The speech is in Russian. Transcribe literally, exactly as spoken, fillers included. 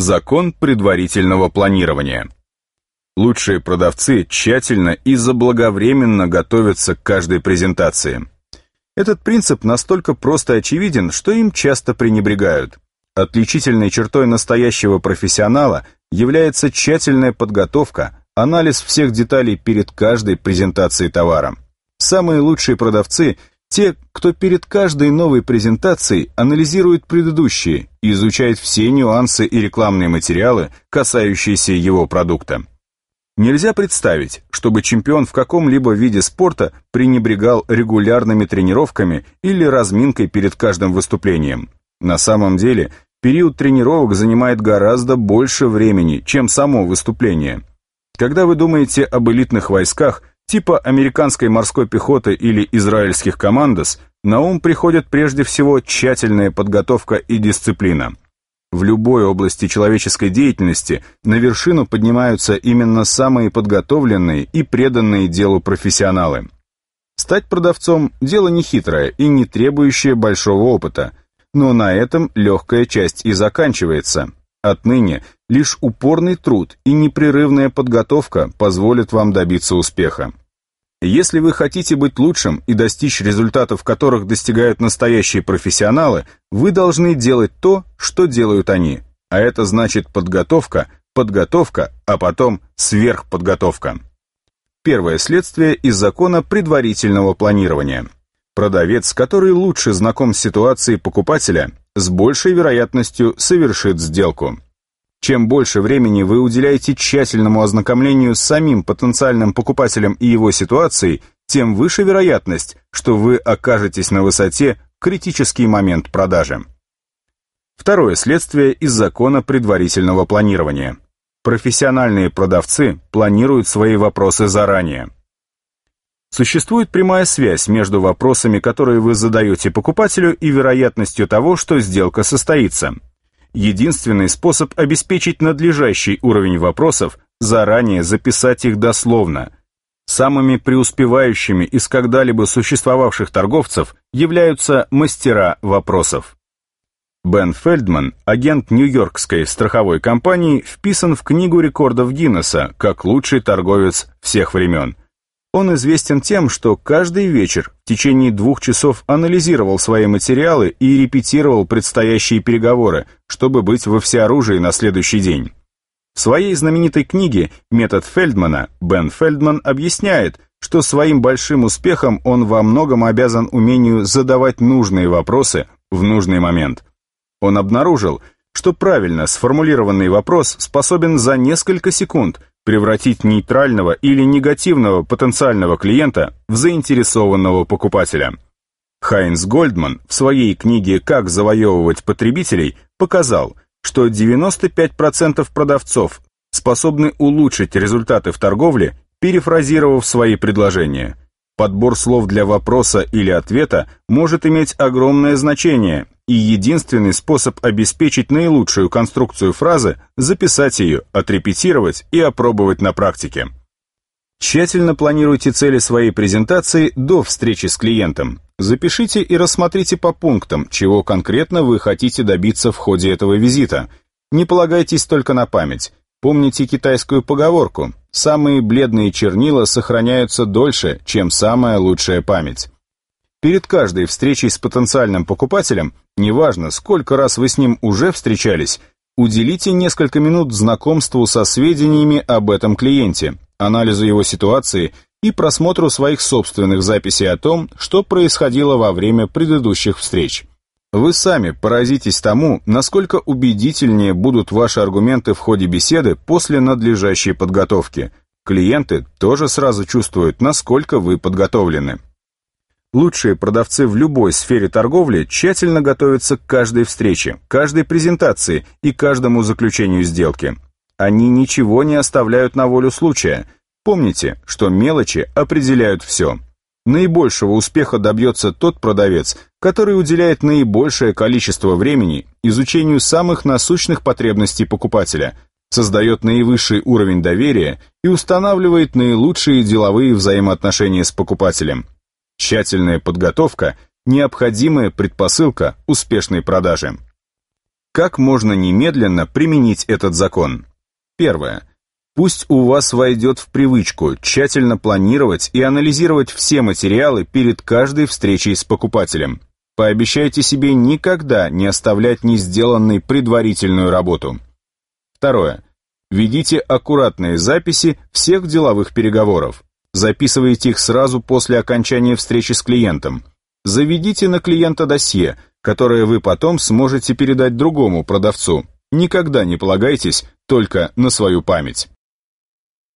Закон предварительного планирования. Лучшие продавцы тщательно и заблаговременно готовятся к каждой презентации. Этот принцип настолько прост и очевиден, что им часто пренебрегают. Отличительной чертой настоящего профессионала является тщательная подготовка, анализ всех деталей перед каждой презентацией товара. Самые лучшие продавцы – те, кто перед каждой новой презентацией анализирует предыдущие и изучает все нюансы и рекламные материалы, касающиеся его продукта. Нельзя представить, чтобы чемпион в каком-либо виде спорта пренебрегал регулярными тренировками или разминкой перед каждым выступлением. На самом деле, период тренировок занимает гораздо больше времени, чем само выступление. Когда вы думаете об элитных войсках, типа американской морской пехоты или израильских командос, на ум приходит прежде всего тщательная подготовка и дисциплина. В любой области человеческой деятельности на вершину поднимаются именно самые подготовленные и преданные делу профессионалы. Стать продавцом – дело нехитрое и не требующее большого опыта, но на этом легкая часть и заканчивается. Отныне лишь упорный труд и непрерывная подготовка позволят вам добиться успеха. Если вы хотите быть лучшим и достичь результатов, которых достигают настоящие профессионалы, вы должны делать то, что делают они. А это значит подготовка, подготовка, а потом сверхподготовка. Первое следствие из закона предварительного планирования. Продавец, который лучше знаком с ситуацией покупателя, с большей вероятностью совершит сделку. Чем больше времени вы уделяете тщательному ознакомлению с самим потенциальным покупателем и его ситуацией, тем выше вероятность, что вы окажетесь на высоте в критический момент продажи. Второе следствие из закона предварительного планирования. Профессиональные продавцы планируют свои вопросы заранее. Существует прямая связь между вопросами, которые вы задаете покупателю, и вероятностью того, что сделка состоится. Единственный способ обеспечить надлежащий уровень вопросов – заранее записать их дословно. Самыми преуспевающими из когда-либо существовавших торговцев являются мастера вопросов. Бен Фельдман, агент Нью-Йоркской страховой компании, вписан в Книгу рекордов Гиннесса как лучший торговец всех времен. Он известен тем, что каждый вечер в течение двух часов анализировал свои материалы и репетировал предстоящие переговоры, чтобы быть во всеоружии на следующий день. В своей знаменитой книге «Метод Фельдмана» Бен Фельдман объясняет, что своим большим успехом он во многом обязан умению задавать нужные вопросы в нужный момент. Он обнаружил, что правильно сформулированный вопрос способен за несколько секунд превратить нейтрального или негативного потенциального клиента в заинтересованного покупателя. Хайнц Гольдман в своей книге «Как завоевывать потребителей» показал, что девяносто пять процентов продавцов способны улучшить результаты в торговле, перефразировав свои предложения. Подбор слов для вопроса или ответа может иметь огромное значение, и единственный способ обеспечить наилучшую конструкцию фразы – записать ее, отрепетировать и опробовать на практике. Тщательно планируйте цели своей презентации до встречи с клиентом. Запишите и рассмотрите по пунктам, чего конкретно вы хотите добиться в ходе этого визита. Не полагайтесь только на память. Помните китайскую поговорку: «Самые бледные чернила сохраняются дольше, чем самая лучшая память». Перед каждой встречей с потенциальным покупателем, неважно, сколько раз вы с ним уже встречались, уделите несколько минут знакомству со сведениями об этом клиенте, анализу его ситуации и просмотру своих собственных записей о том, что происходило во время предыдущих встреч. Вы сами поразитесь тому, насколько убедительнее будут ваши аргументы в ходе беседы после надлежащей подготовки. Клиенты тоже сразу чувствуют, насколько вы подготовлены. Лучшие продавцы в любой сфере торговли тщательно готовятся к каждой встрече, каждой презентации и каждому заключению сделки. Они ничего не оставляют на волю случая. Помните, что мелочи определяют все. Наибольшего успеха добьется тот продавец, который уделяет наибольшее количество времени изучению самых насущных потребностей покупателя, создает наивысший уровень доверия и устанавливает наилучшие деловые взаимоотношения с покупателем. Тщательная подготовка – необходимая предпосылка успешной продажи. Как можно немедленно применить этот закон? Первое. Пусть у вас войдет в привычку тщательно планировать и анализировать все материалы перед каждой встречей с покупателем. Пообещайте себе никогда не оставлять не сделанной предварительную работу. Второе. Ведите аккуратные записи всех деловых переговоров. Записывайте их сразу после окончания встречи с клиентом. Заведите на клиента досье, которое вы потом сможете передать другому продавцу. Никогда не полагайтесь только на свою память.